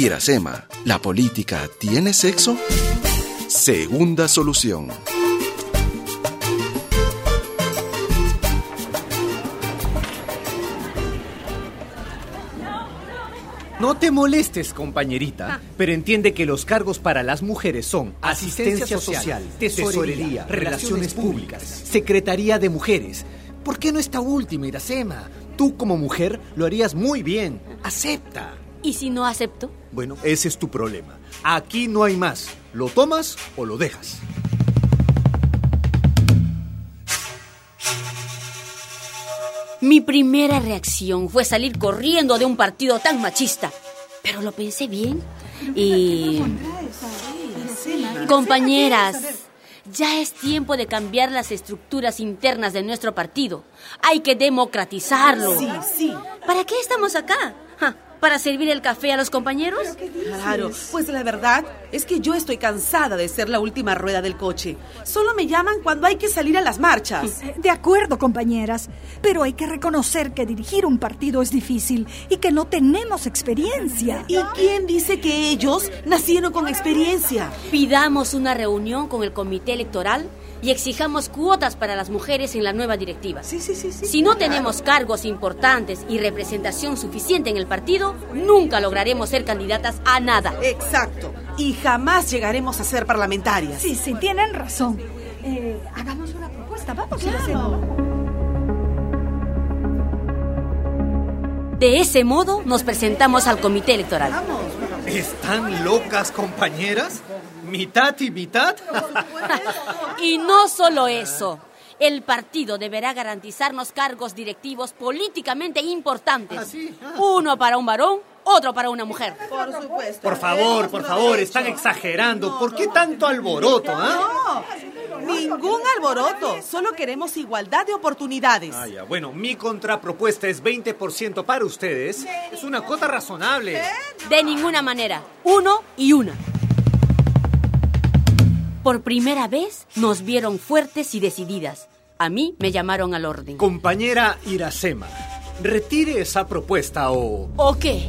Iracema, ¿la política tiene sexo? Segunda solución. No te molestes, compañerita, pero entiende que los cargos para las mujeres son asistencia social, tesorería, relaciones públicas, secretaría de mujeres. ¿Por qué no esta última, Iracema? Tú como mujer lo harías muy bien. Acepta. ¿Y si no acepto? Bueno, ese es tu problema. Aquí no hay más. ¿Lo tomas o lo dejas? Mi primera reacción fue salir corriendo de un partido tan machista. Pero lo pensé bien y... Compañeras, ya es tiempo de cambiar las estructuras internas de nuestro partido. Hay que democratizarlo. Sí. ¿Para qué estamos acá? ¿Para servir el café a los compañeros? Claro, pues la verdad es que yo estoy cansada de ser la última rueda del coche. Solo me llaman cuando hay que salir a las marchas. De acuerdo, compañeras, pero hay que reconocer que dirigir un partido es difícil y que no tenemos experiencia. ¿Y quién dice que ellos nacieron con experiencia? Pidamos una reunión con el comité electoral y exijamos cuotas para las mujeres en la nueva directiva. Sí. Si no tenemos cargos importantes y representación suficiente en el partido, nunca lograremos ser candidatas a nada. Exacto. Y jamás llegaremos a ser parlamentarias. Sí, tienen razón. Hagamos una propuesta, vamos, Iracema. De ese modo nos presentamos al comité electoral. ¿Están locas, compañeras? ¿Mitad y mitad? Y no solo eso. El partido deberá garantizarnos cargos directivos políticamente importantes. ¿Ah, sí? Uno para un varón, otro para una mujer. Por supuesto. Por favor, están exagerando. ¿Por qué tanto alboroto, No, ningún alboroto. Solo queremos igualdad de oportunidades. Bueno, mi contrapropuesta es 20% para ustedes. Es una cuota razonable. De ninguna manera. Uno y una. Por primera vez nos vieron fuertes y decididas. A mí me llamaron al orden. Compañera Iracema, retire esa propuesta o... ¿O qué?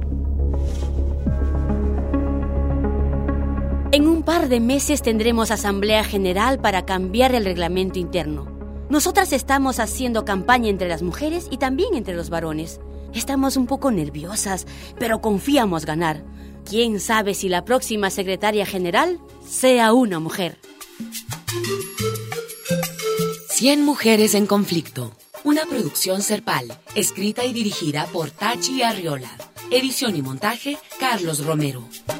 En un par de meses tendremos asamblea general para cambiar el reglamento interno. Nosotras estamos haciendo campaña entre las mujeres y también entre los varones. Estamos un poco nerviosas, pero confiamos ganar. ¿Quién sabe si la próxima secretaria general sea una mujer? 100 mujeres en conflicto. Una producción Serpal, escrita y dirigida por Tachi Arriola. Edición y montaje, Carlos Romero.